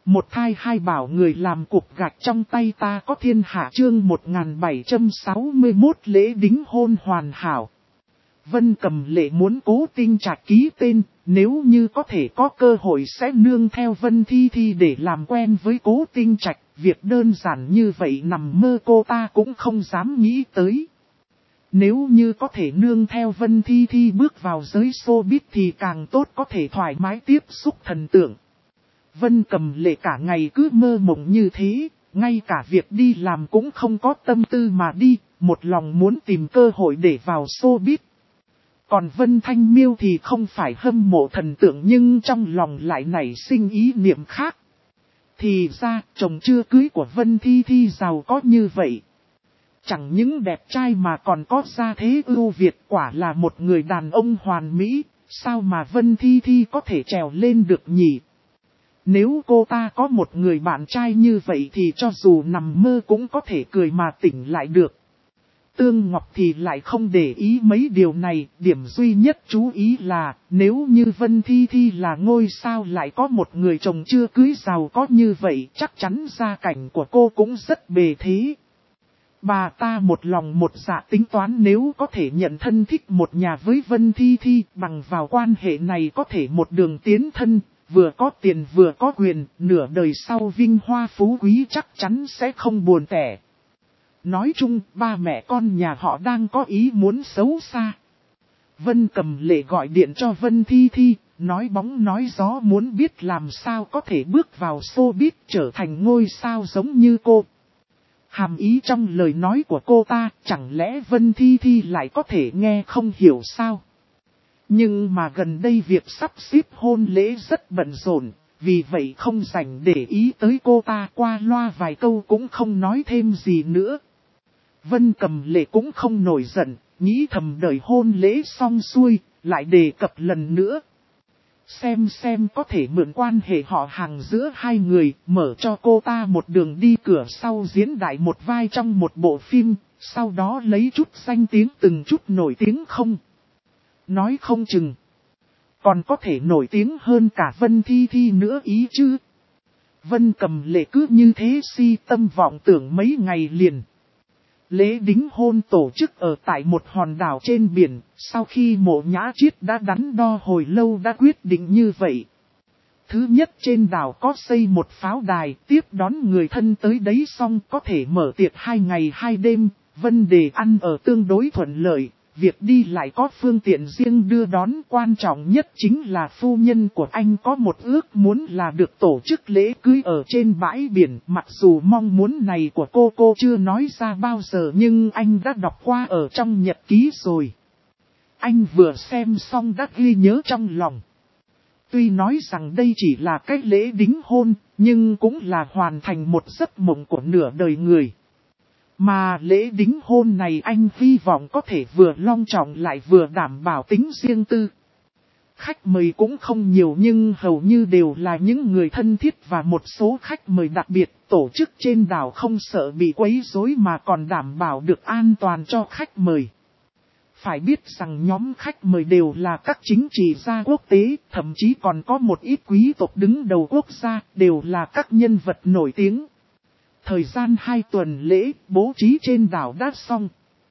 Một thai hai bảo người làm cục gạch trong tay ta có thiên hạ chương 1761 lễ đính hôn hoàn hảo. Vân Cầm Lệ muốn Cố Tinh Trạch ký tên, nếu như có thể có cơ hội sẽ nương theo Vân Thi Thi để làm quen với Cố Tinh Trạch. Việc đơn giản như vậy nằm mơ cô ta cũng không dám nghĩ tới. Nếu như có thể nương theo Vân Thi Thi bước vào giới showbiz thì càng tốt, có thể thoải mái tiếp xúc thần tượng. Vân Cầm Lệ cả ngày cứ mơ mộng như thế, ngay cả việc đi làm cũng không có tâm tư mà đi, một lòng muốn tìm cơ hội để vào showbiz. Còn Vân Thanh Miêu thì không phải hâm mộ thần tượng nhưng trong lòng lại nảy sinh ý niệm khác. Thì ra, chồng chưa cưới của Vân Thi Thi giàu có như vậy. Chẳng những đẹp trai mà còn có gia thế ưu việt, quả là một người đàn ông hoàn mỹ, sao mà Vân Thi Thi có thể trèo lên được nhỉ? Nếu cô ta có một người bạn trai như vậy thì cho dù nằm mơ cũng có thể cười mà tỉnh lại được. Tương Ngọc thì lại không để ý mấy điều này, điểm duy nhất chú ý là nếu như Vân Thi Thi là ngôi sao lại có một người chồng chưa cưới giàu có như vậy, chắc chắn gia cảnh của cô cũng rất bề thế. Bà ta một lòng một dạ tính toán nếu có thể nhận thân thích một nhà với Vân Thi Thi, bằng vào quan hệ này có thể một đường tiến thân, vừa có tiền vừa có quyền, nửa đời sau vinh hoa phú quý chắc chắn sẽ không buồn tẻ. Nói chung, ba mẹ con nhà họ đang có ý muốn xấu xa. Vân Cầm Lệ gọi điện cho Vân Thi Thi, nói bóng nói gió muốn biết làm sao có thể bước vào showbiz trở thành ngôi sao giống như cô. Hàm ý trong lời nói của cô ta, chẳng lẽ Vân Thi Thi lại có thể nghe không hiểu sao? Nhưng mà gần đây việc sắp xếp hôn lễ rất bận rộn, vì vậy không rảnh để ý tới cô ta, qua loa vài câu cũng không nói thêm gì nữa. Vân Cầm Lệ cũng không nổi giận, nghĩ thầm đợi hôn lễ xong xuôi, lại đề cập lần nữa. Xem có thể mượn quan hệ họ hàng giữa hai người, mở cho cô ta một đường đi cửa sau diễn đại một vai trong một bộ phim, sau đó lấy chút danh tiếng từng chút nổi tiếng không. Nói không chừng, còn có thể nổi tiếng hơn cả Vân Thi Thi nữa ý chứ. Vân Cầm Lệ cứ như thế si tâm vọng tưởng mấy ngày liền. Lễ đính hôn tổ chức ở tại một hòn đảo trên biển, sau khi Mộ Nhã Chiết đã đắn đo hồi lâu đã quyết định như vậy. Thứ nhất, trên đảo có xây một pháo đài tiếp đón người thân tới đấy, xong có thể mở tiệc 2 ngày 2 đêm, vấn đề ăn ở tương đối thuận lợi, việc đi lại có phương tiện riêng đưa đón, quan trọng nhất chính là phu nhân của anh có một ước muốn là được tổ chức lễ cưới ở trên bãi biển. Mặc dù mong muốn này của cô chưa nói ra bao giờ nhưng anh đã đọc qua ở trong nhật ký rồi. Anh vừa xem xong đã ghi nhớ trong lòng. Tuy nói rằng đây chỉ là cái lễ đính hôn, nhưng cũng là hoàn thành một giấc mộng của nửa đời người. Mà lễ đính hôn này anh hy vọng có thể vừa long trọng lại vừa đảm bảo tính riêng tư. Khách mời cũng không nhiều nhưng hầu như đều là những người thân thiết và một số khách mời đặc biệt, tổ chức trên đảo không sợ bị quấy rối mà còn đảm bảo được an toàn cho khách mời. Phải biết rằng nhóm khách mời đều là các chính trị gia quốc tế, thậm chí còn có một ít quý tộc đứng đầu quốc gia, đều là các nhân vật nổi tiếng. Thời gian 2 tuần lễ bố trí trên đảo đã xong.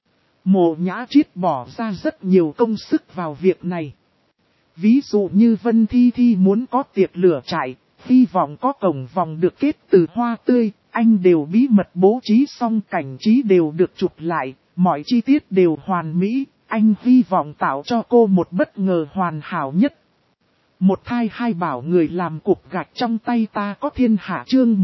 Mộ Nhã Chiết bỏ ra rất nhiều công sức vào việc này. Ví dụ như Vân Thi Thi muốn có tiệc lửa trại, hy vọng có cổng vòng được kết từ hoa tươi, anh đều bí mật bố trí xong, cảnh trí đều được chụp lại, mọi chi tiết đều hoàn mỹ, anh hy vọng tạo cho cô một bất ngờ hoàn hảo nhất. Một thai hai bảo người làm cục gạch trong tay ta có thiên hạ chương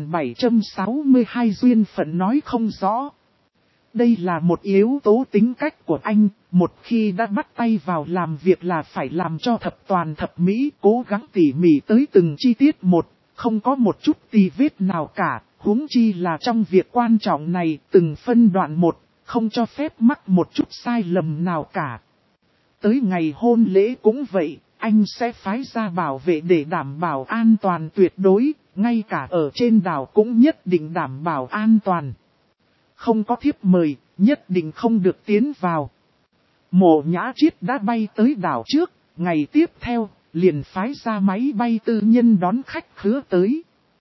1762 duyên phận nói không rõ. Đây là một yếu tố tính cách của anh, một khi đã bắt tay vào làm việc là phải làm cho thập toàn thập mỹ, cố gắng tỉ mỉ tới từng chi tiết một, không có một chút tì vết nào cả, huống chi là trong việc quan trọng này, từng phân đoạn một, không cho phép mắc một chút sai lầm nào cả. Tới ngày hôn lễ cũng vậy. Anh sẽ phái ra bảo vệ để đảm bảo an toàn tuyệt đối, ngay cả ở trên đảo cũng nhất định đảm bảo an toàn. Không có thiếp mời, nhất định không được tiến vào. Mộ Nhã Chiết đã bay tới đảo trước, ngày tiếp theo, liền phái ra máy bay tư nhân đón khách khứa tới.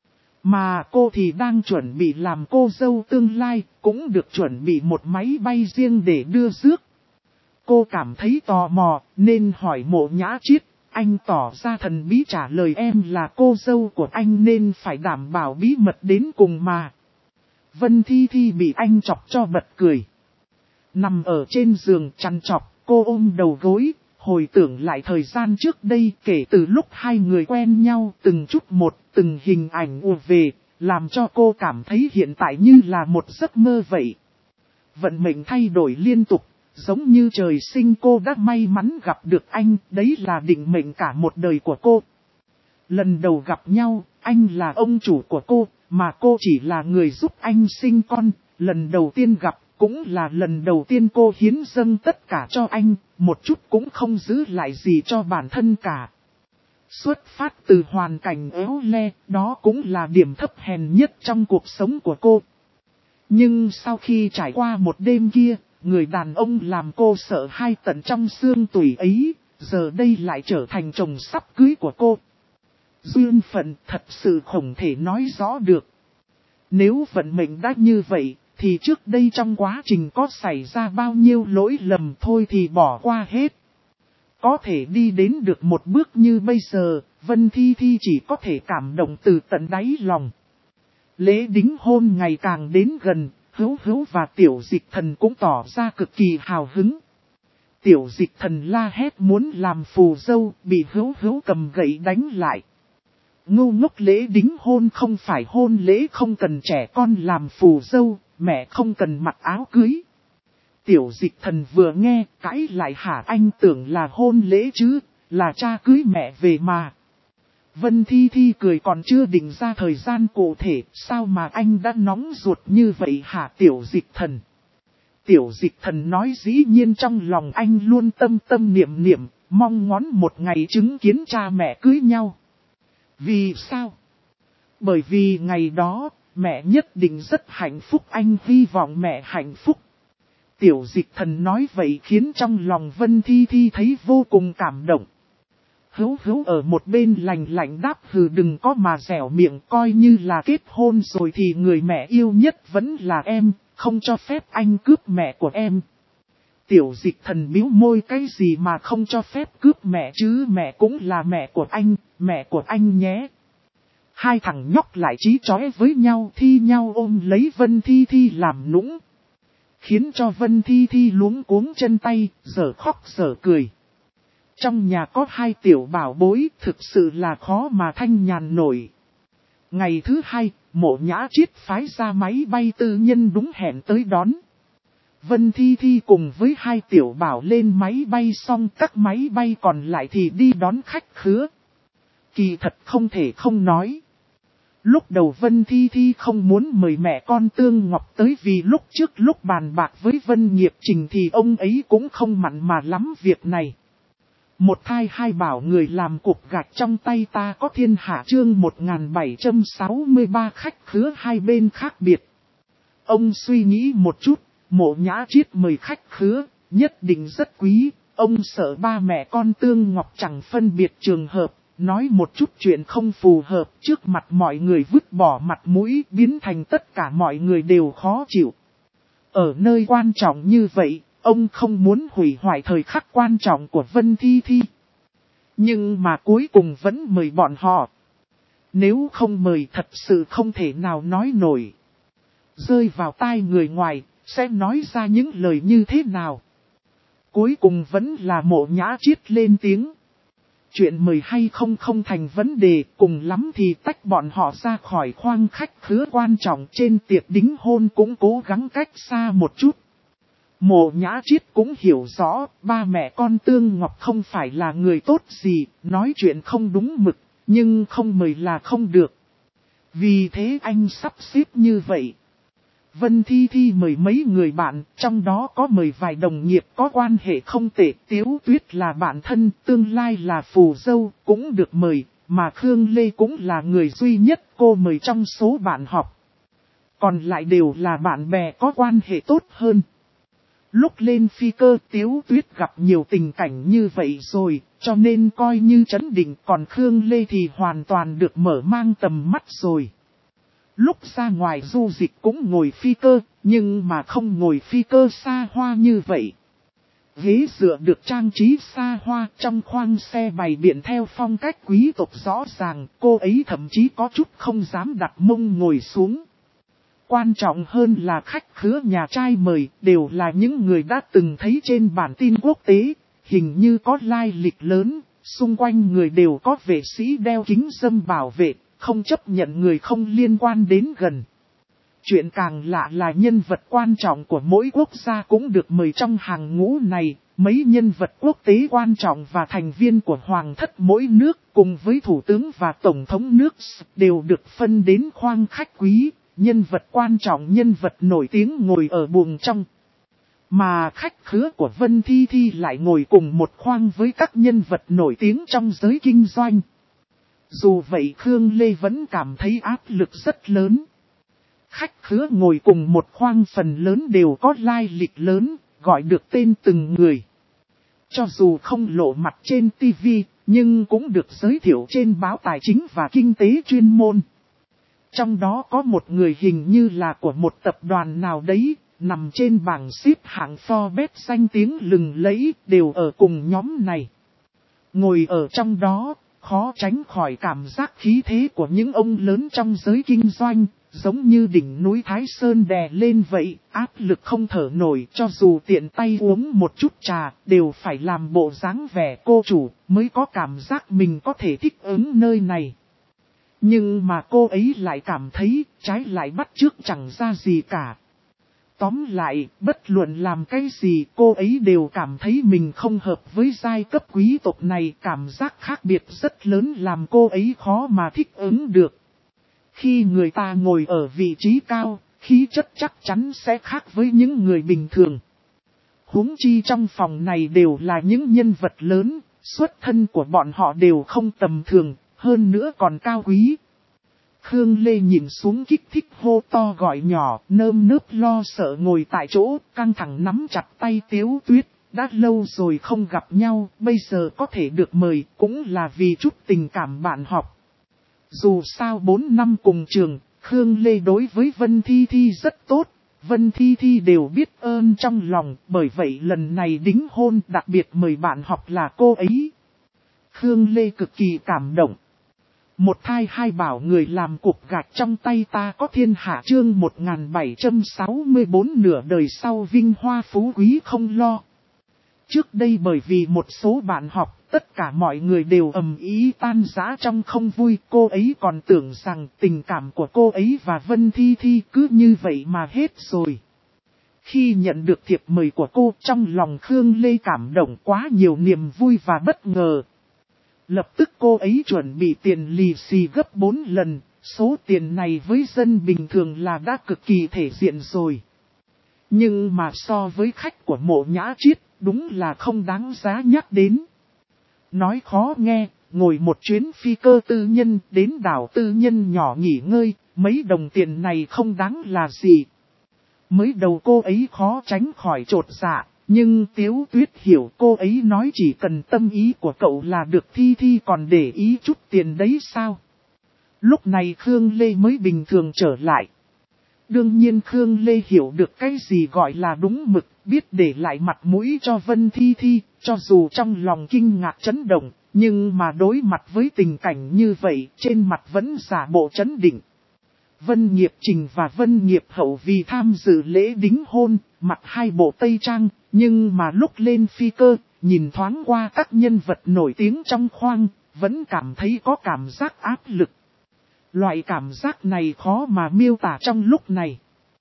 Mà cô thì đang chuẩn bị làm cô dâu tương lai, cũng được chuẩn bị một máy bay riêng để đưa rước. Cô cảm thấy tò mò, nên hỏi Mộ Nhã Chiết. Anh tỏ ra thần bí trả lời em là cô dâu của anh nên phải đảm bảo bí mật đến cùng mà. Vân Thi Thi bị anh chọc cho bật cười. Nằm ở trên giường chăn chọc, cô ôm đầu gối, hồi tưởng lại thời gian trước đây kể từ lúc hai người quen nhau từng chút một, từng hình ảnh ùa về, làm cho cô cảm thấy hiện tại như là một giấc mơ vậy. Vận mệnh thay đổi liên tục, giống như trời sinh cô đã may mắn gặp được anh, đấy là định mệnh cả một đời của cô. Lần đầu gặp nhau, anh là ông chủ của cô, mà cô chỉ là người giúp anh sinh con, lần đầu tiên gặp. Cũng là lần đầu tiên cô hiến dâng tất cả cho anh, một chút cũng không giữ lại gì cho bản thân cả. Xuất phát từ hoàn cảnh éo le, đó cũng là điểm thấp hèn nhất trong cuộc sống của cô. Nhưng sau khi trải qua một đêm kia, người đàn ông làm cô sợ hai tận trong xương tủy ấy, giờ đây lại trở thành chồng sắp cưới của cô. Duyên phận thật sự không thể nói rõ được. Nếu vận mệnh đã như vậy, thì trước đây trong quá trình có xảy ra bao nhiêu lỗi lầm thôi thì bỏ qua hết. Có thể đi đến được một bước như bây giờ, Vân Thi Thi chỉ có thể cảm động từ tận đáy lòng. Lễ đính hôn ngày càng đến gần, Hữu Hữu và Tiểu Dịch Thần cũng tỏ ra cực kỳ hào hứng. Tiểu Dịch Thần la hét muốn làm phù dâu, bị Hữu Hữu cầm gậy đánh lại. Ngu ngốc, lễ đính hôn không phải hôn lễ, không cần trẻ con làm phù dâu, mẹ không cần mặc áo cưới. Tiểu Dịch Thần vừa nghe, cãi lại hả, anh tưởng là hôn lễ chứ, là cha cưới mẹ về mà. Vân Thi Thi cười, còn chưa định ra thời gian cụ thể, sao mà anh đã nóng ruột như vậy hả Tiểu Dịch Thần? Tiểu Dịch Thần nói dĩ nhiên trong lòng anh luôn tâm tâm niệm niệm, mong ngóng một ngày chứng kiến cha mẹ cưới nhau. Vì sao? Bởi vì ngày đó, mẹ nhất định rất hạnh phúc, anh hy vọng mẹ hạnh phúc. Tiểu Dịch Thần nói vậy khiến trong lòng Vân Thi Thi thấy vô cùng cảm động. Hữu Hữu ở một bên lạnh lạnh đáp, hừ, đừng có mà dẻo miệng, coi như là kết hôn rồi thì người mẹ yêu nhất vẫn là em, không cho phép anh cướp mẹ của em. Tiểu Dịch Thần bĩu môi, cái gì mà không cho phép cướp mẹ chứ, mẹ cũng là mẹ của anh nhé. Hai thằng nhóc lại chí chóe với nhau, thi nhau ôm lấy Vân Thi Thi làm nũng. Khiến cho Vân Thi Thi luống cuống chân tay, giờ khóc giờ cười. Trong nhà có hai tiểu bảo bối, thực sự là khó mà thanh nhàn nổi. Ngày thứ hai, Mộ Nhã Chiết phái ra máy bay tư nhân đúng hẹn tới đón. Vân Thi Thi cùng với hai tiểu bảo lên máy bay, xong các máy bay còn lại thì đi đón khách khứa. Kỳ thật không thể không nói. Lúc đầu Vân Thi Thi không muốn mời mẹ con Tương Ngọc tới, vì lúc trước lúc bàn bạc với Vân Nghiệp Trình thì ông ấy cũng không mặn mà lắm việc này. Một thai hai bảo người làm cục gạch trong tay ta có thiên hạ, chương 1763, khách khứa hai bên khác biệt. Ông suy nghĩ một chút, Mộ Nhã Chiết mời khách khứa, nhất định rất quý, ông sợ ba mẹ con Tương Ngọc chẳng phân biệt trường hợp, nói một chút chuyện không phù hợp trước mặt mọi người vứt bỏ mặt mũi, biến thành tất cả mọi người đều khó chịu. Ở nơi quan trọng như vậy, ông không muốn hủy hoại thời khắc quan trọng của Vân Thi Thi. Nhưng mà cuối cùng vẫn mời bọn họ. Nếu không mời thật sự không thể nào nói nổi. Rơi vào tai người ngoài, sẽ nói ra những lời như thế nào. Cuối cùng vẫn là Mộ Nhã Chiết lên tiếng. Chuyện mời hay không không thành vấn đề, cùng lắm thì tách bọn họ ra khỏi khoang khách khứa quan trọng, trên tiệc đính hôn cũng cố gắng cách xa một chút. Mộ Nhã Chiết cũng hiểu rõ, ba mẹ con Tương Ngọc không phải là người tốt gì, nói chuyện không đúng mực, nhưng không mời là không được. Vì thế anh sắp xếp như vậy. Vân Thi Thi mời mấy người bạn, trong đó có mời vài đồng nghiệp có quan hệ không tệ, Tiếu Tuyết là bạn thân, tương lai là phù dâu, cũng được mời, mà Khương Lê cũng là người duy nhất cô mời trong số bạn học. Còn lại đều là bạn bè có quan hệ tốt hơn. Lúc lên phi cơ, Tiếu Tuyết gặp nhiều tình cảnh như vậy rồi, cho nên coi như trấn định, còn Khương Lê thì hoàn toàn được mở mang tầm mắt rồi. Lúc ra ngoài du dịch cũng ngồi phi cơ, nhưng mà không ngồi phi cơ xa hoa như vậy. Ghế dựa được trang trí xa hoa, trong khoang xe bày biện theo phong cách quý tộc rõ ràng, cô ấy thậm chí có chút không dám đặt mông ngồi xuống. Quan trọng hơn là khách khứa nhà trai mời đều là những người đã từng thấy trên bản tin quốc tế, hình như có lai lịch lớn, xung quanh người đều có vệ sĩ đeo kính râm bảo vệ, không chấp nhận người không liên quan đến gần. Chuyện càng lạ là nhân vật quan trọng của mỗi quốc gia cũng được mời trong hàng ngũ này, mấy nhân vật quốc tế quan trọng và thành viên của hoàng thất mỗi nước cùng với thủ tướng và tổng thống nước đều được phân đến khoang khách quý, nhân vật quan trọng nhân vật nổi tiếng ngồi ở buồng trong. Mà khách khứa của Vân Thi Thi lại ngồi cùng một khoang với các nhân vật nổi tiếng trong giới kinh doanh. Dù vậy Khương Lê vẫn cảm thấy áp lực rất lớn. Khách khứa ngồi cùng một khoang phần lớn đều có lai lịch lớn, gọi được tên từng người. Cho dù không lộ mặt trên TV, nhưng cũng được giới thiệu trên báo tài chính và kinh tế chuyên môn. Trong đó có một người hình như là của một tập đoàn nào đấy, nằm trên bảng xếp hạng Forbes danh tiếng lừng lẫy, đều ở cùng nhóm này. Ngồi ở trong đó, khó tránh khỏi cảm giác khí thế của những ông lớn trong giới kinh doanh, giống như đỉnh núi Thái Sơn đè lên vậy, áp lực không thở nổi, cho dù tiện tay uống một chút trà, đều phải làm bộ dáng vẻ cô chủ, mới có cảm giác mình có thể thích ứng nơi này. Nhưng mà cô ấy lại cảm thấy, trái lại bắt chước chẳng ra gì cả. Tóm lại, bất luận làm cái gì cô ấy đều cảm thấy mình không hợp với giai cấp quý tộc này, cảm giác khác biệt rất lớn làm cô ấy khó mà thích ứng được. Khi người ta ngồi ở vị trí cao, khí chất chắc chắn sẽ khác với những người bình thường. Huống chi trong phòng này đều là những nhân vật lớn, xuất thân của bọn họ đều không tầm thường, hơn nữa còn cao quý. Khương Lê nhìn xuống kích thích hô to gọi nhỏ, nơm nớp lo sợ ngồi tại chỗ, căng thẳng nắm chặt tay Tiếu Tuyết, đã lâu rồi không gặp nhau, bây giờ có thể được mời, cũng là vì chút tình cảm bạn học. Dù sao 4 năm cùng trường, Khương Lê đối với Vân Thi Thi rất tốt, Vân Thi Thi đều biết ơn trong lòng, bởi vậy lần này đính hôn đặc biệt mời bạn học là cô ấy. Khương Lê cực kỳ cảm động. Một thai hai bảo người làm cục gạch trong tay ta có thiên hạ chương 1764 nửa đời sau vinh hoa phú quý không lo. Trước đây bởi vì một số bạn học, tất cả mọi người đều ầm ĩ tan rã trong không vui. Cô ấy còn tưởng rằng tình cảm của cô ấy và Vân Thi Thi cứ như vậy mà hết rồi. Khi nhận được thiệp mời của cô, trong lòng Khương Lê cảm động quá nhiều niềm vui và bất ngờ. Lập tức cô ấy chuẩn bị tiền lì xì gấp 4 lần, số tiền này với dân bình thường là đã cực kỳ thể diện rồi. Nhưng mà so với khách của Mộ Nhã Chiết, đúng là không đáng giá nhắc đến. Nói khó nghe, ngồi một chuyến phi cơ tư nhân đến đảo tư nhân nhỏ nghỉ ngơi, mấy đồng tiền này không đáng là gì. Mới đầu cô ấy khó tránh khỏi chột dạ. Nhưng Tiếu Tuyết hiểu cô ấy nói chỉ cần tâm ý của cậu là được, Thi Thi còn để ý chút tiền đấy sao. Lúc này Khương Lê mới bình thường trở lại. Đương nhiên Khương Lê hiểu được cái gì gọi là đúng mực, biết để lại mặt mũi cho Vân Thi Thi, cho dù trong lòng kinh ngạc chấn động, nhưng mà đối mặt với tình cảnh như vậy, trên mặt vẫn giả bộ chấn định. Vân Nghiệp Trình và Vân Nghiệp Hậu vì tham dự lễ đính hôn, mặc hai bộ tây trang, nhưng mà lúc lên phi cơ, nhìn thoáng qua các nhân vật nổi tiếng trong khoang, vẫn cảm thấy có cảm giác áp lực. Loại cảm giác này khó mà miêu tả trong lúc này.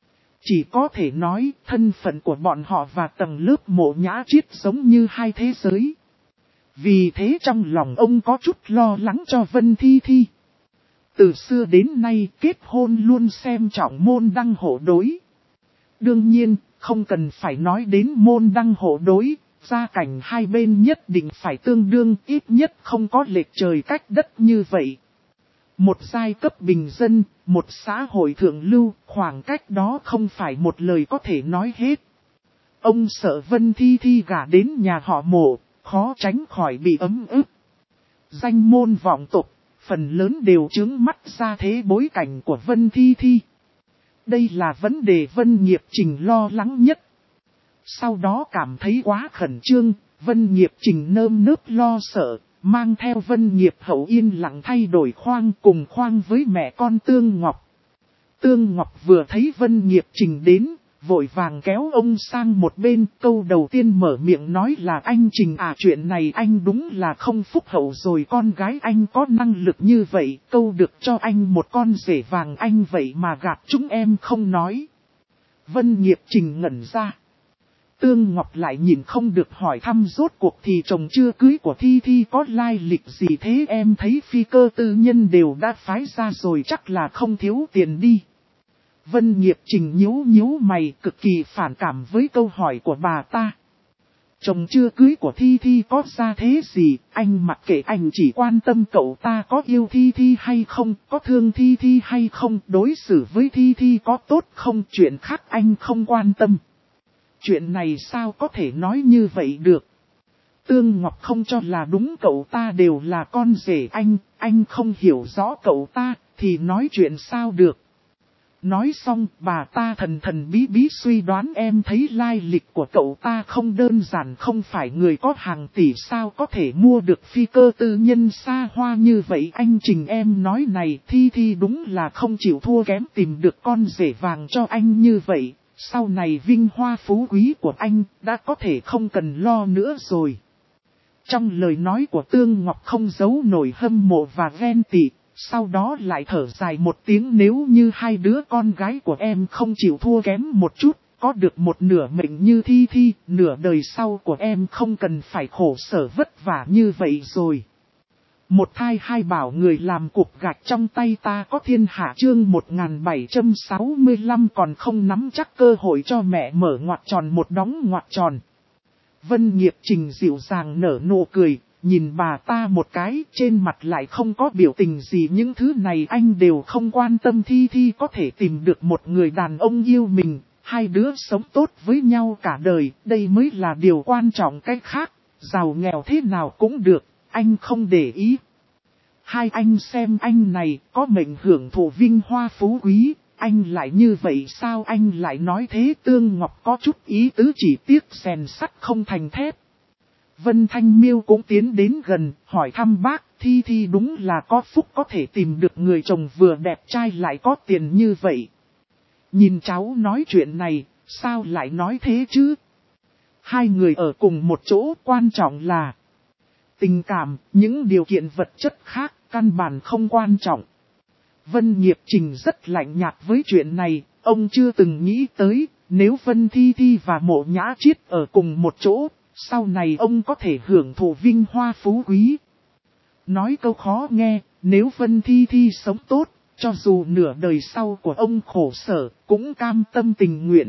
Chỉ có thể nói thân phận của bọn họ và tầng lớp Mộ Nhã Chiết giống như hai thế giới. Vì thế trong lòng ông có chút lo lắng cho Vân Thi Thi. Từ xưa đến nay kết hôn luôn xem trọng môn đăng hộ đối. Đương nhiên, không cần phải nói đến môn đăng hộ đối, gia cảnh hai bên nhất định phải tương đương, ít nhất không có lệch trời cách đất như vậy. Một giai cấp bình dân, một xã hội thượng lưu, khoảng cách đó không phải một lời có thể nói hết. Ông sợ Vân Thi Thi gả đến nhà họ Mộ, khó tránh khỏi bị ấm ức. Danh môn vọng tộc, phần lớn đều chướng mắt ra thế bối cảnh của Vân Thi Thi. Đây là vấn đề Vân Nghiệp Trình lo lắng nhất. Sau đó cảm thấy quá khẩn trương, Vân Nghiệp Trình nơm nớp lo sợ, mang theo Vân Nghiệp Hậu yên lặng thay đổi khoang cùng khoang với mẹ con Tương Ngọc. Tương Ngọc vừa thấy Vân Nghiệp Trình đến, vội vàng kéo ông sang một bên, câu đầu tiên mở miệng nói là anh Trình à, chuyện này anh đúng là không phúc hậu rồi, con gái anh có năng lực như vậy, câu được cho anh một con rể vàng anh vậy mà gạt chúng em không nói. Vân Nghiệp Trình ngẩn ra. Tương Ngọc lại nhìn không được hỏi thăm rốt cuộc thì chồng chưa cưới của Thi Thi có lai lịch gì thế, em thấy phi cơ tư nhân đều đã phái ra rồi chắc là không thiếu tiền đi. Vân Nghiệp Trình nhíu nhíu mày, cực kỳ phản cảm với câu hỏi của bà ta. Chồng chưa cưới của Thi Thi có ra thế gì, anh mặc kệ, anh chỉ quan tâm cậu ta có yêu Thi Thi hay không, có thương Thi Thi hay không, đối xử với Thi Thi có tốt không, chuyện khác anh không quan tâm. Chuyện này sao có thể nói như vậy được. Tương Ngọc không cho là đúng, cậu ta đều là con rể anh không hiểu rõ cậu ta, thì nói chuyện sao được. Nói xong, bà ta thần thần bí bí suy đoán, em thấy lai lịch của cậu ta không đơn giản, không phải người có hàng tỷ sao có thể mua được phi cơ tư nhân xa hoa như vậy. Anh Trình em nói này, Thi Thi đúng là không chịu thua kém tìm được con rể vàng cho anh như vậy. Sau này vinh hoa phú quý của anh đã có thể không cần lo nữa rồi. Trong lời nói của Tương Ngọc không giấu nổi hâm mộ và ghen tị. Sau đó lại thở dài một tiếng, nếu như hai đứa con gái của em không chịu thua kém một chút, có được một nửa mệnh như Thi Thi, nửa đời sau của em không cần phải khổ sở vất vả như vậy rồi. Một thai hai bảo người làm cục gạch trong tay ta có thiên hạ, chương 1765 còn không nắm chắc cơ hội cho mẹ mở ngoặc tròn một đóng ngoặc tròn. Vân Nghiệp Trình dịu dàng nở nụ cười. Nhìn bà ta một cái, trên mặt lại không có biểu tình gì, những thứ này anh đều không quan tâm. Thi Thi có thể tìm được một người đàn ông yêu mình, hai đứa sống tốt với nhau cả đời, đây mới là điều quan trọng, cái khác, giàu nghèo thế nào cũng được, anh không để ý. Hai anh xem anh này, có mệnh hưởng thụ vinh hoa phú quý, anh lại như vậy sao anh lại nói thế. Tương Ngọc có chút ý tứ, chỉ tiếc rèn sắt không thành thép. Vân Thanh Miêu cũng tiến đến gần, hỏi thăm bác, Thi Thi đúng là có phúc có thể tìm được người chồng vừa đẹp trai lại có tiền như vậy. Nhìn cháu nói chuyện này, sao lại nói thế chứ? Hai người ở cùng một chỗ, quan trọng là tình cảm, những điều kiện vật chất khác, căn bản không quan trọng. Vân Nghiệp Trình rất lạnh nhạt với chuyện này, ông chưa từng nghĩ tới, nếu Vân Thi Thi và Mộ Nhã Chiết ở cùng một chỗ, sau này ông có thể hưởng thụ vinh hoa phú quý. Nói câu khó nghe, nếu Vân Thi Thi sống tốt, cho dù nửa đời sau của ông khổ sở, cũng cam tâm tình nguyện.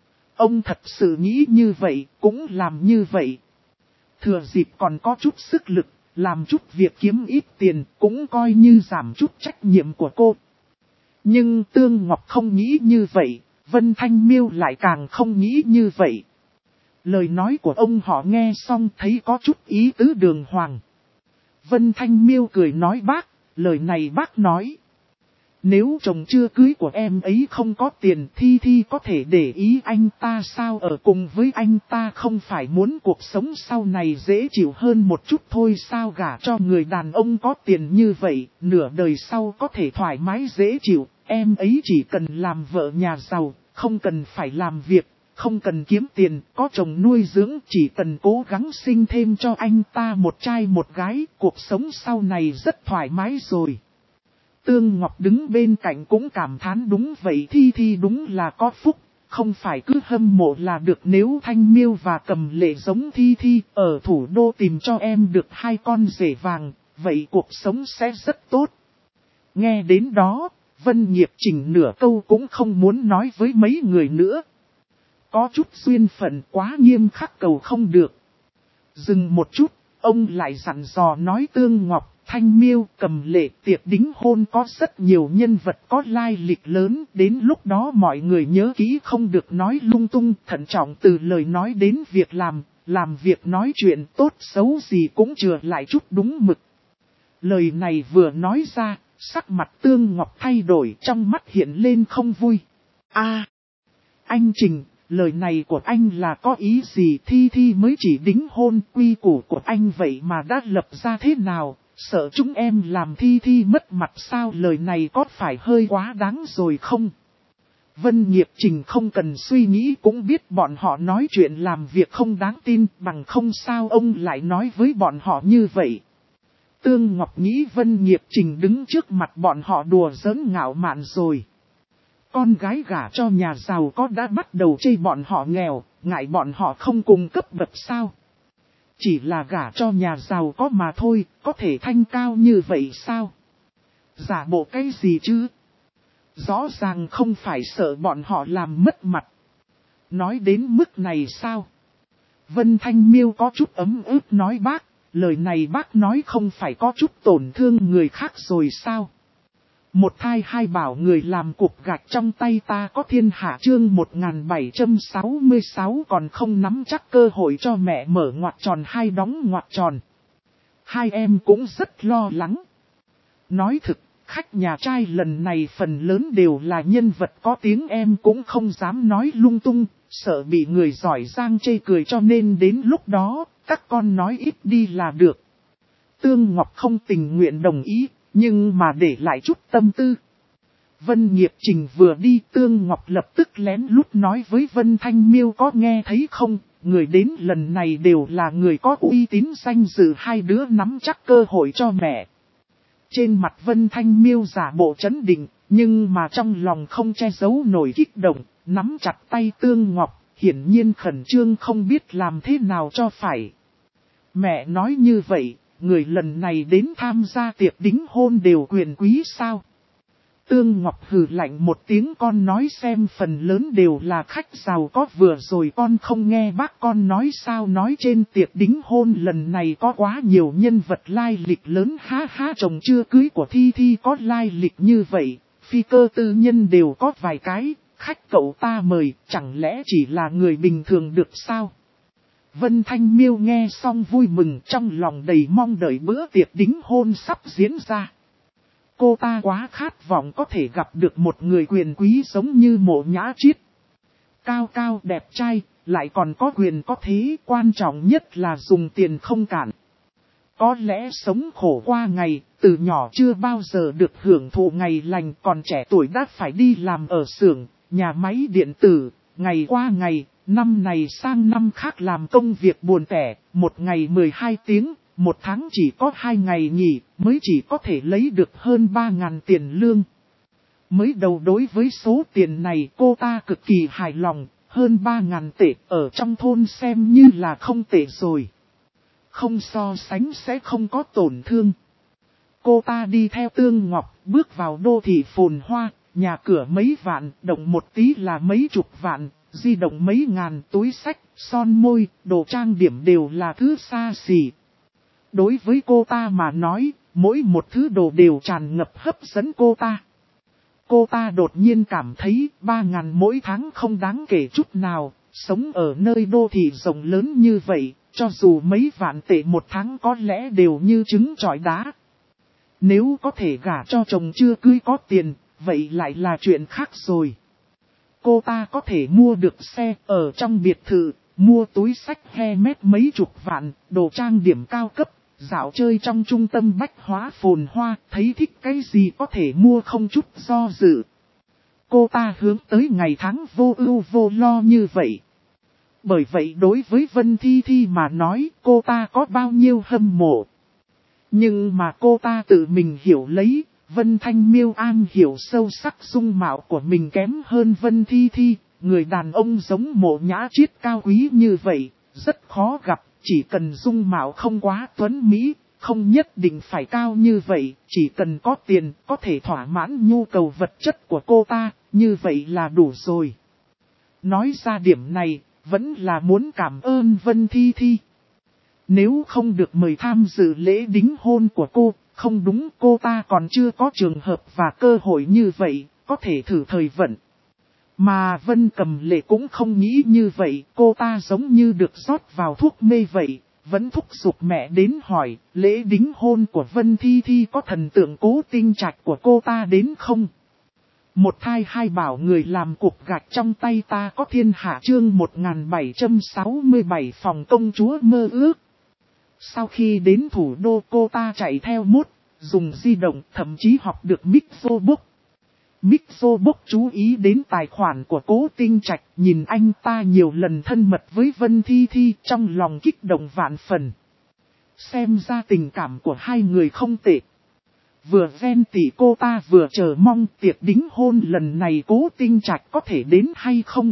Ông thật sự nghĩ như vậy, cũng làm như vậy. Thừa dịp còn có chút sức lực, làm chút việc kiếm ít tiền, cũng coi như giảm chút trách nhiệm của cô. Nhưng Tương Ngọc không nghĩ như vậy, Vân Thanh Miêu lại càng không nghĩ như vậy. Lời nói của ông họ nghe xong thấy có chút ý tứ đường hoàng. Vân Thanh Miêu cười nói bác, lời này bác nói. Nếu chồng chưa cưới của em ấy không có tiền, Thi Thi có thể để ý anh ta sao? Ở cùng với anh ta không phải muốn cuộc sống sau này dễ chịu hơn một chút thôi sao? Gả cho người đàn ông có tiền như vậy, nửa đời sau có thể thoải mái dễ chịu, em ấy chỉ cần làm vợ nhà giàu, không cần phải làm việc, không cần kiếm tiền, có chồng nuôi dưỡng, chỉ cần cố gắng sinh thêm cho anh ta một trai một gái, cuộc sống sau này rất thoải mái rồi. Tương Ngọc đứng bên cạnh cũng cảm thán đúng vậy, Thi Thi đúng là có phúc, không phải cứ hâm mộ là được. Nếu Thanh Miêu và Cầm Lệ giống Thi Thi ở thủ đô tìm cho em được hai con rể vàng, vậy cuộc sống sẽ rất tốt. Nghe đến đó, Vân Nghiệp Trình nửa câu cũng không muốn nói với mấy người nữa. Có chút duyên phận quá nghiêm khắc cầu không được. Dừng một chút, ông lại dặn dò nói Tương Ngọc, Thanh Miêu, Cầm Lệ, tiệc đính hôn có rất nhiều nhân vật có lai lịch lớn, đến lúc đó mọi người nhớ kỹ không được nói lung tung, thận trọng từ lời nói đến việc làm việc nói chuyện tốt xấu gì cũng chừa lại chút đúng mực. Lời này vừa nói ra, sắc mặt Tương Ngọc thay đổi, trong mắt hiện lên không vui. Anh Trình, lời này của anh là có ý gì? Thi Thi mới chỉ đính hôn, quy củ của anh vậy mà đã lập ra thế nào? Sợ chúng em làm Thi Thi mất mặt sao? Lời này có phải hơi quá đáng rồi không? Vân Nghiệp Trình không cần suy nghĩ cũng biết bọn họ nói chuyện làm việc không đáng tin, bằng không sao ông lại nói với bọn họ như vậy. Tương Ngọc nghĩ Vân Nghiệp Trình đứng trước mặt bọn họ đùa giỡn ngạo mạn rồi. Con gái gả cho nhà giàu có đã bắt đầu chê bọn họ nghèo, ngại bọn họ không cùng cấp bậc sao? Chỉ là gả cho nhà giàu có mà thôi, có thể thanh cao như vậy sao? Giả bộ cái gì chứ? Rõ ràng không phải sợ bọn họ làm mất mặt. Nói đến mức này sao? Vân Thanh Miêu có chút ấm ức nói bác, lời này bác nói không phải có chút tổn thương người khác rồi sao? Một thai hai bảo người làm cục gạch trong tay ta có thiên hạ chương 1766 còn không nắm chắc cơ hội cho mẹ mở ngoặc tròn hai đóng ngoặc tròn. Hai em cũng rất lo lắng. Nói thực, khách nhà trai lần này phần lớn đều là nhân vật có tiếng, em cũng không dám nói lung tung, sợ bị người giỏi giang chê cười, cho nên đến lúc đó, các con nói ít đi là được. Tương Ngọc không tình nguyện đồng ý, nhưng mà để lại chút tâm tư. Vân Nghiệp Trình vừa đi, Tương Ngọc lập tức lén lút nói với Vân Thanh Miêu có nghe thấy không, người đến lần này đều là người có uy tín danh dự, hai đứa nắm chắc cơ hội cho mẹ. Trên mặt Vân Thanh Miêu giả bộ trấn định, nhưng mà trong lòng không che giấu nổi kích động, nắm chặt tay Tương Ngọc, hiển nhiên khẩn trương không biết làm thế nào cho phải. Mẹ nói như vậy, người lần này đến tham gia tiệc đính hôn đều quyền quý sao? Tương Ngọc hừ lạnh một tiếng, con nói xem, phần lớn đều là khách giàu có, vừa rồi con không nghe bác con nói sao? Nói trên tiệc đính hôn lần này có quá nhiều nhân vật lai lịch lớn, chồng chưa cưới của Thi Thi có lai lịch như vậy, phi cơ tư nhân đều có vài cái, khách cậu ta mời chẳng lẽ chỉ là người bình thường được sao? Vân Thanh Miêu nghe xong vui mừng, trong lòng đầy mong đợi bữa tiệc đính hôn sắp diễn ra. Cô ta quá khát vọng có thể gặp được một người quyền quý giống như Mộ Nhã Chiết. Cao cao đẹp trai, lại còn có quyền có thế, quan trọng nhất là dùng tiền không cản. Có lẽ sống khổ qua ngày, từ nhỏ chưa bao giờ được hưởng thụ ngày lành, còn trẻ tuổi đã phải đi làm ở xưởng, nhà máy điện tử, ngày qua ngày, năm này sang năm khác làm công việc buồn tẻ, một ngày 12 tiếng. Một tháng chỉ có 2 ngày nghỉ, mới chỉ có thể lấy được hơn 3.000 tiền lương. Mới đầu đối với số tiền này cô ta cực kỳ hài lòng, hơn 3.000 tệ ở trong thôn xem như là không tệ rồi. Không so sánh sẽ không có tổn thương. Cô ta đi theo Tương Ngọc, bước vào đô thị phồn hoa, nhà cửa mấy vạn, động một tí là mấy chục vạn, di động mấy ngàn, túi xách, son môi, đồ trang điểm đều là thứ xa xỉ. Đối với cô ta mà nói, mỗi một thứ đồ đều tràn ngập hấp dẫn cô ta. Cô ta đột nhiên cảm thấy 3.000 mỗi tháng không đáng kể chút nào, sống ở nơi đô thị rộng lớn như vậy, cho dù mấy vạn tệ một tháng có lẽ đều như trứng trọi đá. Nếu có thể gả cho chồng chưa cưới có tiền, vậy lại là chuyện khác rồi. Cô ta có thể mua được xe ở trong biệt thự, mua túi xách Hermes mấy chục vạn, đồ trang điểm cao cấp. Dạo chơi trong trung tâm bách hóa phồn hoa, thấy thích cái gì có thể mua không chút do dự. Cô ta hướng tới ngày tháng vô ưu vô lo như vậy. Bởi vậy đối với Vân Thi Thi mà nói cô ta có bao nhiêu hâm mộ. Nhưng mà cô ta tự mình hiểu lấy, Vân Thanh Miêu an hiểu sâu sắc dung mạo của mình kém hơn Vân Thi Thi. Người đàn ông giống Mộ Nhã Chiết cao quý như vậy, rất khó gặp. Chỉ cần dung mạo không quá tuấn mỹ, không nhất định phải cao như vậy, chỉ cần có tiền, có thể thỏa mãn nhu cầu vật chất của cô ta, như vậy là đủ rồi. Nói ra điểm này, vẫn là muốn cảm ơn Vân Thi Thi. Nếu không được mời tham dự lễ đính hôn của cô, không đúng, cô ta còn chưa có trường hợp và cơ hội như vậy, có thể thử thời vận. Mà Vân Cầm Lệ cũng không nghĩ như vậy, cô ta giống như được rót vào thuốc mê vậy, vẫn thúc giục mẹ đến hỏi, lễ đính hôn của Vân Thi Thi có thần tượng Cố Tinh Trạch của cô ta đến không? Một thai hai bảo người làm cục gạch trong tay ta có thiên hạ chương 1767 phòng công chúa mơ ước. Sau khi đến thủ đô cô ta chạy theo mút, dùng di động thậm chí học được Mixobook. Mixobook chú ý đến tài khoản của Cố Tinh Trạch, nhìn anh ta nhiều lần thân mật với Vân Thi Thi trong lòng kích động vạn phần. Xem ra tình cảm của hai người không tệ. Vừa ghen tị cô ta vừa chờ mong tiệc đính hôn lần này Cố Tinh Trạch có thể đến hay không.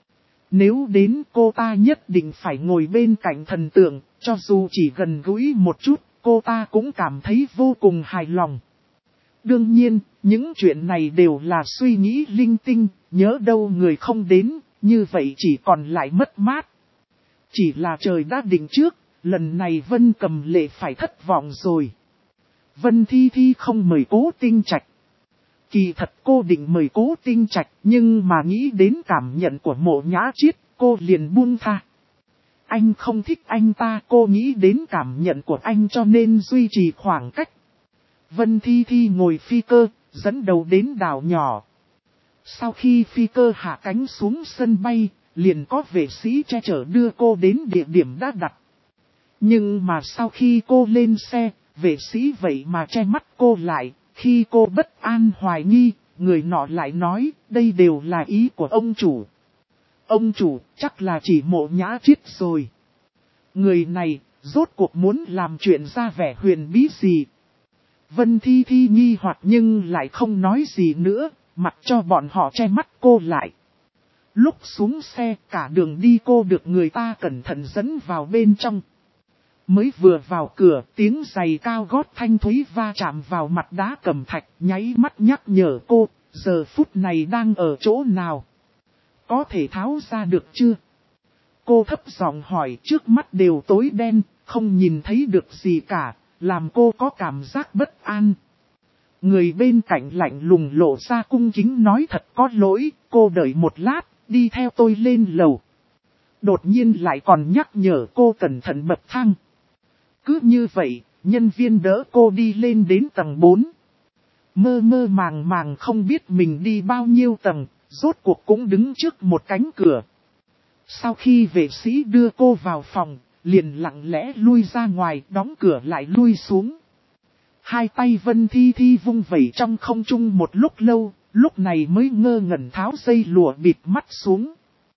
Nếu đến cô ta nhất định phải ngồi bên cạnh thần tượng, cho dù chỉ gần gũi một chút, cô ta cũng cảm thấy vô cùng hài lòng. Đương nhiên, những chuyện này đều là suy nghĩ linh tinh, nhớ đâu người không đến, như vậy chỉ còn lại mất mát. Chỉ là trời đã định trước, lần này Vân Cầm Lệ phải thất vọng rồi. Vân Thi Thi không mời Cố Tinh Trạch. Kỳ thật cô định mời Cố Tinh Trạch, nhưng mà nghĩ đến cảm nhận của Mộ Nhã Chiết, cô liền buông tha. Anh không thích anh ta, cô nghĩ đến cảm nhận của anh cho nên duy trì khoảng cách. Vân Thi Thi ngồi phi cơ, dẫn đầu đến đảo nhỏ. Sau khi phi cơ hạ cánh xuống sân bay, liền có vệ sĩ che chở đưa cô đến địa điểm đã đặt. Nhưng mà sau khi cô lên xe, vệ sĩ vậy mà che mắt cô lại, khi cô bất an hoài nghi, người nọ lại nói, đây đều là ý của ông chủ. Ông chủ, chắc là chỉ Mộ Nhã Chiết rồi. Người này, rốt cuộc muốn làm chuyện ra vẻ huyền bí gì? Vân Thi Thi nghi hoặc nhưng lại không nói gì nữa, mặc cho bọn họ che mắt cô lại. Lúc xuống xe, cả đường đi cô được người ta cẩn thận dẫn vào bên trong. Mới vừa vào cửa, tiếng giày cao gót thanh thúy va chạm vào mặt đá cẩm thạch, nháy mắt nhắc nhở cô, giờ phút này đang ở chỗ nào? Có thể tháo ra được chưa? Cô thấp giọng hỏi, trước mắt đều tối đen, không nhìn thấy được gì cả, làm cô có cảm giác bất an. Người bên cạnh lạnh lùng lộ ra cung kính nói thật có lỗi, cô đợi một lát, đi theo tôi lên lầu. Đột nhiên lại còn nhắc nhở cô cẩn thận bậc thang. Cứ như vậy, nhân viên đỡ cô đi lên đến tầng 4. Mơ mơ màng màng không biết mình đi bao nhiêu tầng, rốt cuộc cũng đứng trước một cánh cửa. Sau khi vệ sĩ đưa cô vào phòng, liền lặng lẽ lui ra ngoài, đóng cửa lại lui xuống. Hai tay Vân Thi Thi vung vẩy trong không trung một lúc lâu, lúc này mới ngơ ngẩn tháo dây lụa bịt mắt xuống.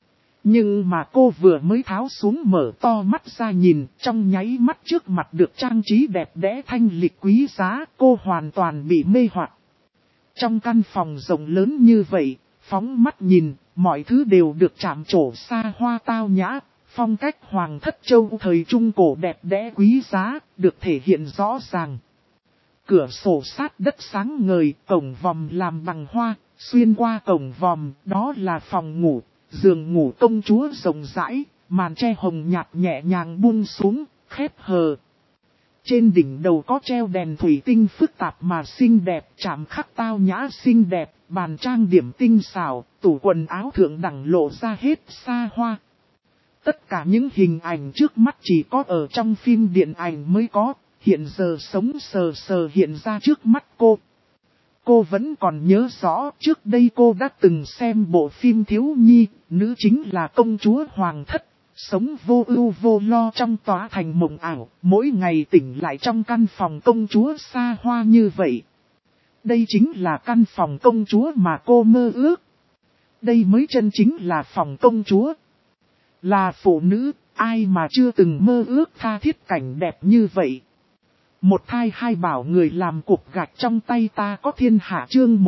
Nhưng mà cô vừa mới tháo xuống mở to mắt ra nhìn, trong nháy mắt trước mặt được trang trí đẹp đẽ thanh lịch quý giá, cô hoàn toàn bị mê hoặc. Trong căn phòng rộng lớn như vậy, phóng mắt nhìn, mọi thứ đều được chạm trổ xa hoa tao nhã, phong cách hoàng thất châu thời trung cổ đẹp đẽ quý giá, được thể hiện rõ ràng. Cửa sổ sát đất sáng ngời, cổng vòm làm bằng hoa, xuyên qua cổng vòm, đó là phòng ngủ, giường ngủ công chúa rộng rãi, màn tre hồng nhạt nhẹ nhàng buông xuống, khép hờ. Trên đỉnh đầu có treo đèn thủy tinh phức tạp mà xinh đẹp, chạm khắc tao nhã xinh đẹp, bàn trang điểm tinh xảo, tủ quần áo thượng đẳng lộ ra hết xa hoa. Tất cả những hình ảnh trước mắt chỉ có ở trong phim điện ảnh mới có, hiện giờ sống sờ sờ hiện ra trước mắt cô. Cô vẫn còn nhớ rõ, trước đây cô đã từng xem bộ phim thiếu nhi, nữ chính là công chúa hoàng thất, sống vô ưu vô lo trong tòa thành mộng ảo, mỗi ngày tỉnh lại trong căn phòng công chúa xa hoa như vậy. Đây chính là căn phòng công chúa mà cô mơ ước. Đây mới chân chính là phòng công chúa. Là phụ nữ, ai mà chưa từng mơ ước tha thiết cảnh đẹp như vậy. Một thai hai bảo người làm cục gạch trong tay ta có thiên hạ chương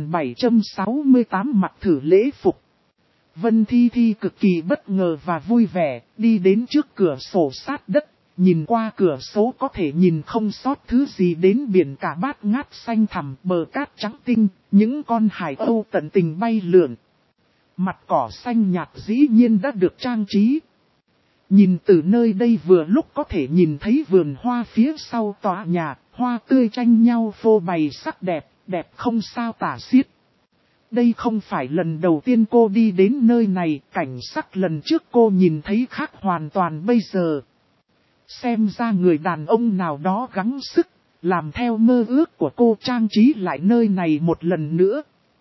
1768 mặc thử lễ phục. Vân Thi Thi cực kỳ bất ngờ và vui vẻ, đi đến trước cửa sổ sát đất, nhìn qua cửa sổ có thể nhìn không sót thứ gì đến biển cả bát ngát xanh thẳm, bờ cát trắng tinh, những con hải âu tận tình bay lượn. Mặt cỏ xanh nhạt dĩ nhiên đã được trang trí. Nhìn từ nơi đây vừa lúc có thể nhìn thấy vườn hoa phía sau tòa nhà, hoa tươi tranh nhau phô bày sắc đẹp, đẹp không sao tả xiết. Đây không phải lần đầu tiên cô đi đến nơi này, cảnh sắc lần trước cô nhìn thấy khác hoàn toàn bây giờ. Xem ra người đàn ông nào đó gắng sức, làm theo mơ ước của cô trang trí lại nơi này một lần nữa.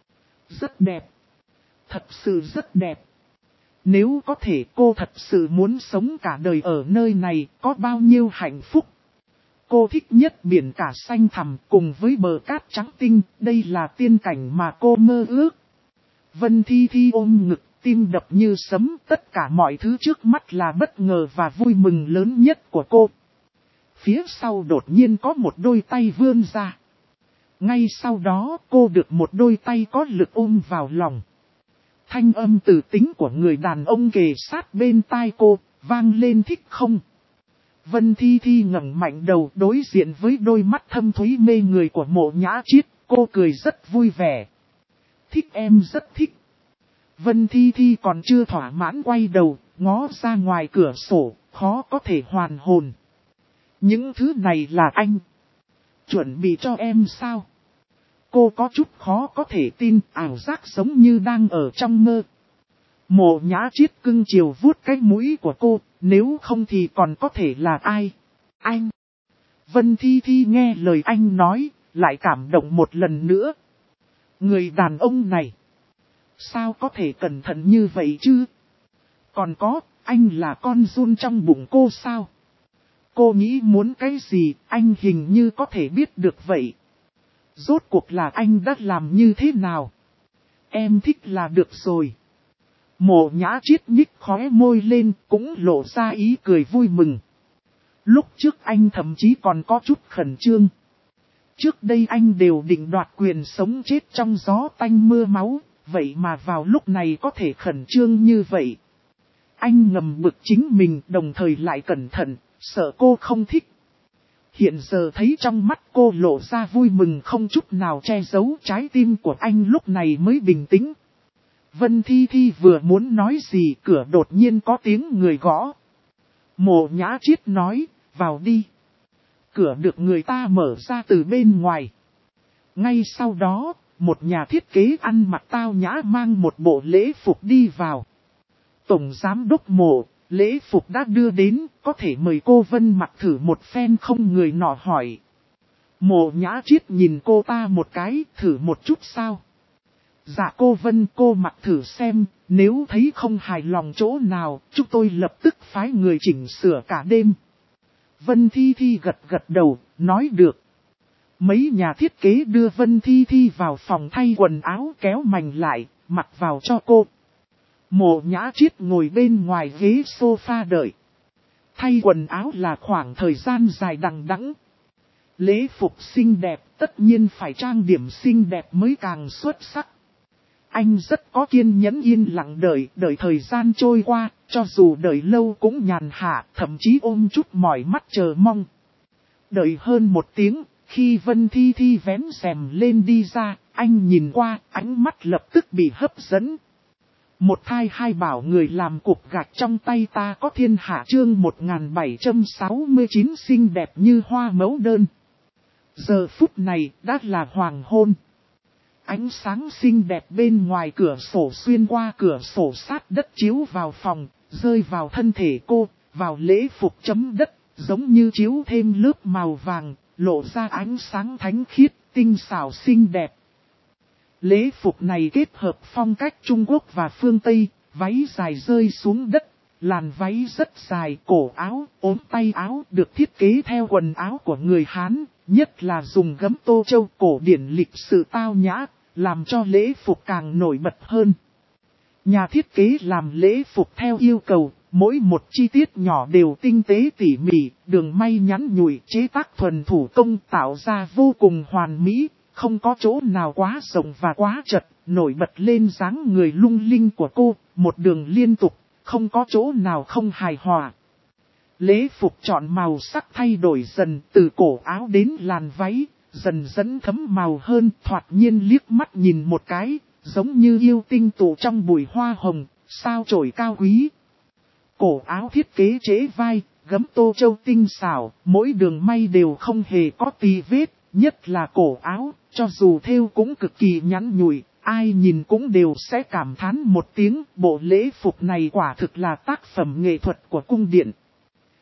Rất đẹp. Thật sự rất đẹp. Nếu có thể cô thật sự muốn sống cả đời ở nơi này, có bao nhiêu hạnh phúc. Cô thích nhất biển cả xanh thẳm cùng với bờ cát trắng tinh, đây là tiên cảnh mà cô mơ ước. Vân Thi Thi ôm ngực, tim đập như sấm, tất cả mọi thứ trước mắt là bất ngờ và vui mừng lớn nhất của cô. Phía sau đột nhiên có một đôi tay vươn ra. Ngay sau đó cô được một đôi tay có lực ôm vào lòng. Thanh âm từ tính của người đàn ông kề sát bên tai cô, vang lên thích không? Vân Thi Thi ngẩng mạnh đầu đối diện với đôi mắt thâm thúy mê người của Mộ Nhã Chiết, cô cười rất vui vẻ. Thích, em rất thích. Vân Thi Thi còn chưa thỏa mãn quay đầu, ngó ra ngoài cửa sổ, khó có thể hoàn hồn. Những thứ này là anh chuẩn bị cho em sao? Cô có chút khó có thể tin, ảo giác giống như đang ở trong mơ. Mộ Nhã Chiết cưng chiều vuốt cái mũi của cô, nếu không thì còn có thể là ai? Anh. Vân Thi Thi nghe lời anh nói, lại cảm động một lần nữa. Người đàn ông này, sao có thể cẩn thận như vậy chứ? Còn có, anh là con giun trong bụng cô sao? Cô nghĩ muốn cái gì, anh hình như có thể biết được vậy. Rốt cuộc là anh đã làm như thế nào? Em thích là được rồi. Mộ Nhã Chiết nhích khóe môi lên, cũng lộ ra ý cười vui mừng. Lúc trước anh thậm chí còn có chút khẩn trương. Trước đây anh đều định đoạt quyền sống chết trong gió tanh mưa máu, vậy mà vào lúc này có thể khẩn trương như vậy. Anh ngầm bực chính mình, đồng thời lại cẩn thận, sợ cô không thích. Hiện giờ thấy trong mắt cô lộ ra vui mừng không chút nào che giấu, trái tim của anh lúc này mới bình tĩnh. Vân Thi Thi vừa muốn nói gì, cửa đột nhiên có tiếng người gõ. Mộ Nhã Chiết nói, vào đi. Cửa được người ta mở ra từ bên ngoài. Ngay sau đó, một nhà thiết kế ăn mặc tao nhã mang một bộ lễ phục đi vào. Tổng giám đốc Mộ, lễ phục đã đưa đến, có thể mời cô Vân mặc thử một phen không? Người nọ hỏi. Mộ Nhã Chiết nhìn cô ta một cái, thử một chút sao? Dạ cô Vân, cô mặc thử xem, nếu thấy không hài lòng chỗ nào, chúng tôi lập tức phái người chỉnh sửa cả đêm. Vân Thi Thi gật gật đầu, nói được. Mấy nhà thiết kế đưa Vân Thi Thi vào phòng thay quần áo, kéo mành lại, mặc vào cho cô. Mộ Nhã Chiết ngồi bên ngoài ghế sofa đợi. Thay quần áo là khoảng thời gian dài đằng đẵng. Lễ phục xinh đẹp, tất nhiên phải trang điểm xinh đẹp mới càng xuất sắc. Anh rất có kiên nhẫn yên lặng đợi thời gian trôi qua, cho dù đợi lâu cũng nhàn hạ, thậm chí ôm chút mỏi mắt chờ mong. Đợi hơn một tiếng, khi Vân Thi Thi vén rèm lên đi ra, anh nhìn qua, ánh mắt lập tức bị hấp dẫn. Một thai hai bảo người làm cục gạch trong tay ta có thiên hạ, chương 1769 xinh đẹp như hoa mẫu đơn. Giờ phút này đã là hoàng hôn. Ánh sáng xinh đẹp bên ngoài cửa sổ xuyên qua cửa sổ sát đất chiếu vào phòng, rơi vào thân thể cô, vào lễ phục chấm đất, giống như chiếu thêm lớp màu vàng, lộ ra ánh sáng thánh khiết, tinh xảo xinh đẹp. Lễ phục này kết hợp phong cách Trung Quốc và phương Tây, váy dài rơi xuống đất, làn váy rất dài, cổ áo, ốm tay áo được thiết kế theo quần áo của người Hán, nhất là dùng gấm tô châu cổ điển lịch sự tao nhã, làm cho lễ phục càng nổi bật hơn. Nhà thiết kế làm lễ phục theo yêu cầu, mỗi một chi tiết nhỏ đều tinh tế tỉ mỉ, đường may nhắn nhủi, chế tác thuần thủ công tạo ra vô cùng hoàn mỹ, không có chỗ nào quá rộng và quá chật, nổi bật lên dáng người lung linh của cô, một đường liên tục, không có chỗ nào không hài hòa. Lễ phục chọn màu sắc thay đổi dần, từ cổ áo đến làn váy, dần dần thấm màu hơn, thoạt nhiên liếc mắt nhìn một cái, giống như yêu tinh tụ trong bụi hoa hồng, sao chổi cao quý. Cổ áo thiết kế chế vai, gấm tô châu tinh xảo, mỗi đường may đều không hề có tì vết, nhất là cổ áo, cho dù thêu cũng cực kỳ nhắn nhủi, ai nhìn cũng đều sẽ cảm thán một tiếng, bộ lễ phục này quả thực là tác phẩm nghệ thuật của cung điện.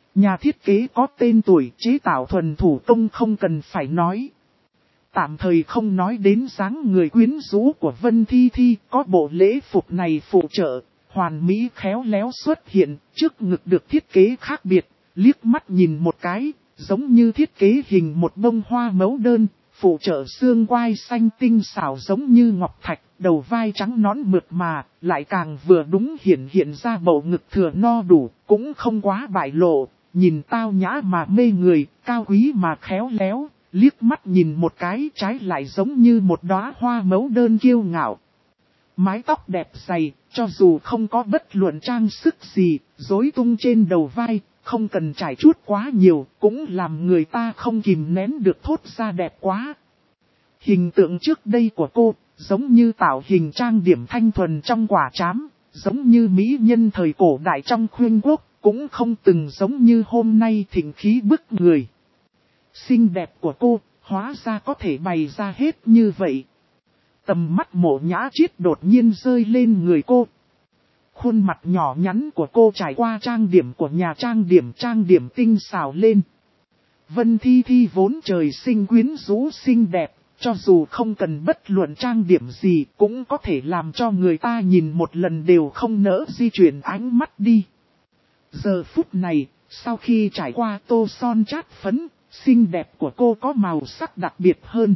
Nhà thiết kế có tên tuổi, chế tạo thuần thủ công không cần phải nói. Tạm thời không nói đến dáng người quyến rũ của Vân Thi Thi, có bộ lễ phục này phụ trợ, hoàn mỹ khéo léo xuất hiện, trước ngực được thiết kế khác biệt, liếc mắt nhìn một cái, giống như thiết kế hình một bông hoa mẫu đơn, phụ trợ xương quai xanh tinh xảo giống như ngọc thạch, đầu vai trắng nõn mượt mà, lại càng vừa đúng hiện ra bầu ngực thừa no đủ, cũng không quá bại lộ, nhìn tao nhã mà mê người, cao quý mà khéo léo. Liếc mắt nhìn một cái trái lại giống như một đóa hoa mẫu đơn kiêu ngạo. Mái tóc đẹp dày, cho dù không có bất luận trang sức gì, rối tung trên đầu vai, không cần trải chuốt quá nhiều, cũng làm người ta không kìm nén được thốt ra đẹp quá. Hình tượng trước đây của cô, giống như tạo hình trang điểm thanh thuần trong quả trám, giống như mỹ nhân thời cổ đại trong khuyên quốc, cũng không từng giống như hôm nay thịnh khí bức người. Xinh đẹp của cô, hóa ra có thể bày ra hết như vậy. Tầm mắt Mộ Nhã Chiết đột nhiên rơi lên người cô. Khuôn mặt nhỏ nhắn của cô trải qua trang điểm của nhà trang điểm tinh xảo lên. Vân Thi Thi vốn trời sinh quyến rũ xinh đẹp, cho dù không cần bất luận trang điểm gì cũng có thể làm cho người ta nhìn một lần đều không nỡ di chuyển ánh mắt đi. Giờ phút này, sau khi trải qua tô son chát phấn, xinh đẹp của cô có màu sắc đặc biệt hơn.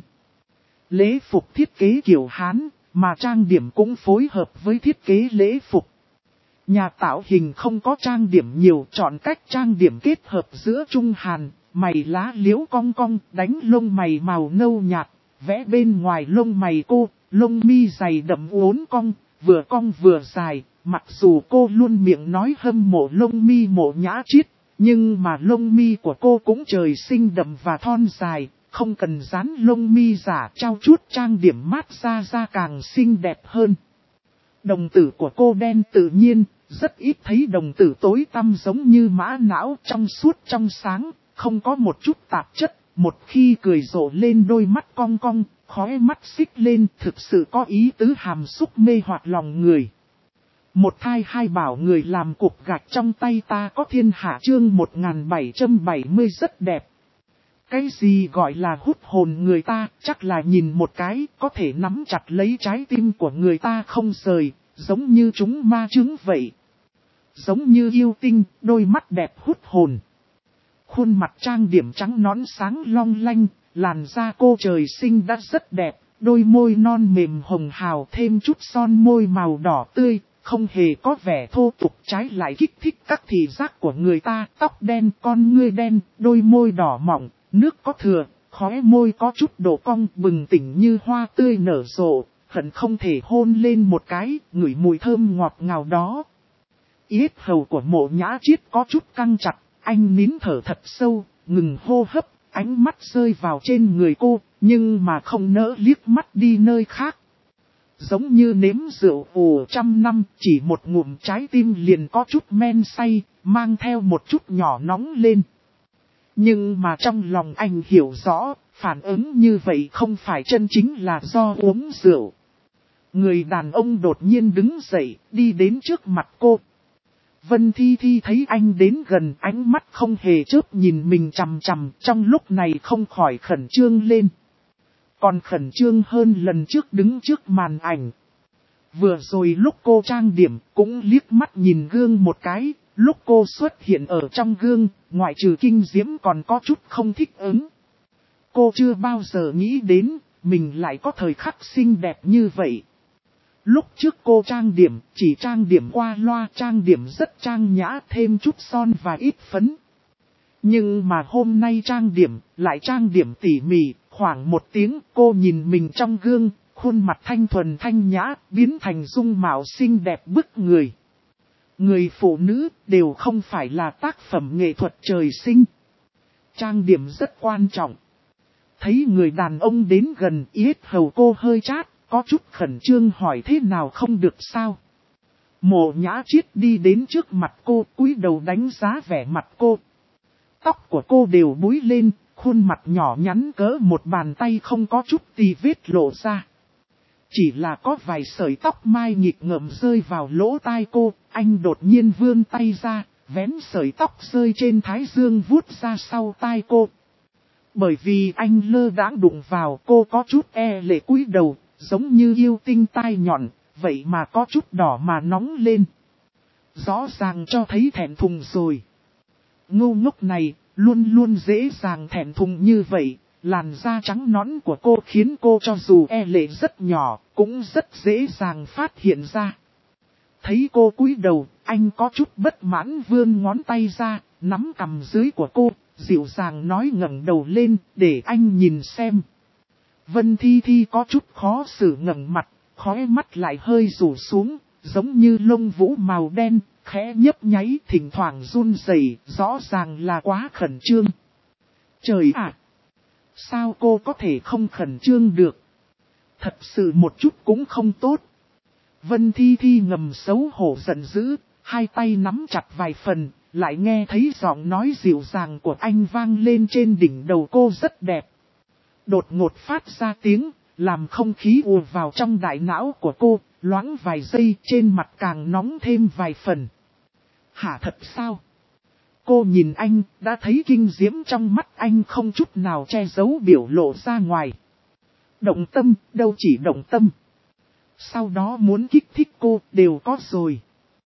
Lễ phục thiết kế kiểu Hán, mà trang điểm cũng phối hợp với thiết kế lễ phục. Nhà tạo hình không có trang điểm nhiều, chọn cách trang điểm kết hợp giữa Trung Hàn, mày lá liễu cong cong, đánh lông mày màu nâu nhạt, vẽ bên ngoài lông mày cô, lông mi dày đậm uốn cong vừa dài, mặc dù cô luôn miệng nói hâm mộ lông mi Mộ Nhã Chiết. Nhưng mà lông mi của cô cũng trời sinh đậm và thon dài, không cần dán lông mi giả trao chút trang điểm mát ra càng xinh đẹp hơn. Đồng tử của cô đen tự nhiên, rất ít thấy đồng tử tối tăm giống như mã não trong suốt trong sáng, không có một chút tạp chất, một khi cười rộ lên đôi mắt cong cong, khóe mắt xích lên thực sự có ý tứ hàm xúc mê hoặc lòng người. Một thai hai bảo người làm cục gạch trong tay ta có thiên hạ chương 1770 rất đẹp. Cái gì gọi là hút hồn người ta, chắc là nhìn một cái, có thể nắm chặt lấy trái tim của người ta không rời, giống như chúng ma trứng vậy. Giống như yêu tinh, đôi mắt đẹp hút hồn. Khuôn mặt trang điểm trắng nõn sáng long lanh, làn da cô trời sinh đã rất đẹp, đôi môi non mềm hồng hào thêm chút son môi màu đỏ tươi. Không hề có vẻ thô tục, trái lại kích thích các thị giác của người ta, tóc đen, con ngươi đen, đôi môi đỏ mọng, nước có thừa, khóe môi có chút độ cong bừng tỉnh như hoa tươi nở rộ, hận không thể hôn lên một cái, ngửi mùi thơm ngọt ngào đó. Yết hầu của Mộ Nhã Chiết có chút căng chặt, anh nín thở thật sâu, ngừng hô hấp, ánh mắt rơi vào trên người cô, nhưng mà không nỡ liếc mắt đi nơi khác. Giống như nếm rượu ủ trăm năm, chỉ một ngụm trái tim liền có chút men say, mang theo một chút nhỏ nóng lên. Nhưng mà trong lòng anh hiểu rõ, phản ứng như vậy không phải chân chính là do uống rượu. Người đàn ông đột nhiên đứng dậy, đi đến trước mặt cô. Vân Thi Thi thấy anh đến gần, ánh mắt không hề chớp nhìn mình chằm chằm, trong lúc này không khỏi khẩn trương lên. Còn khẩn trương hơn lần trước đứng trước màn ảnh. Vừa rồi lúc cô trang điểm cũng liếc mắt nhìn gương một cái, lúc cô xuất hiện ở trong gương, ngoại trừ kinh diễm còn có chút không thích ứng. Cô chưa bao giờ nghĩ đến, mình lại có thời khắc xinh đẹp như vậy. Lúc trước cô trang điểm, chỉ trang điểm qua loa, trang điểm rất trang nhã, thêm chút son và ít phấn. Nhưng mà hôm nay trang điểm, lại trang điểm tỉ mỉ, khoảng một tiếng cô nhìn mình trong gương, khuôn mặt thanh thuần thanh nhã, biến thành dung mạo xinh đẹp bức người. Người phụ nữ đều không phải là tác phẩm nghệ thuật trời sinh. Trang điểm rất quan trọng. Thấy người đàn ông đến gần, yết hầu cô hơi chát, có chút khẩn trương hỏi thế nào không được sao. Mộ Nhã Chiết đi đến trước mặt cô, cúi đầu đánh giá vẻ mặt cô. Tóc của cô đều búi lên, khuôn mặt nhỏ nhắn cỡ một bàn tay không có chút tì vết lộ ra. Chỉ là có vài sợi tóc mai nhịp ngợm rơi vào lỗ tai cô, anh đột nhiên vươn tay ra, Vén sợi tóc rơi trên thái dương vuốt ra sau tai cô. Bởi vì anh lơ đãng đụng vào, cô có chút e lệ cúi đầu, giống như yêu tinh tai nhọn, vậy mà có chút đỏ mà nóng lên. Rõ ràng cho thấy thẹn thùng rồi. Ngu ngốc này, luôn luôn dễ dàng thẹn thùng như vậy, làn da trắng nõn của cô khiến cô cho dù e lệ rất nhỏ, cũng rất dễ dàng phát hiện ra. Thấy cô cúi đầu, anh có chút bất mãn vươn ngón tay ra, nắm cằm dưới của cô, dịu dàng nói ngẩng đầu lên, để anh nhìn xem. Vân Thi Thi có chút khó xử ngẩng mặt, khóe mắt lại hơi rủ xuống, giống như lông vũ màu đen, khẽ nhấp nháy thỉnh thoảng run rẩy, rõ ràng là quá khẩn trương. Trời ạ! Sao cô có thể không khẩn trương được? Thật sự một chút cũng không tốt. Vân Thi Thi ngầm xấu hổ giận dữ, hai tay nắm chặt vài phần, lại nghe thấy giọng nói dịu dàng của anh vang lên trên đỉnh đầu cô rất đẹp. Đột ngột phát ra tiếng, làm không khí ùa vào trong đại não của cô, loãng vài giây trên mặt càng nóng thêm vài phần. Hả thật sao? Cô nhìn anh, đã thấy kinh diễm trong mắt anh không chút nào che giấu biểu lộ ra ngoài. Động tâm, đâu chỉ động tâm. Sau đó muốn kích thích cô, đều có rồi.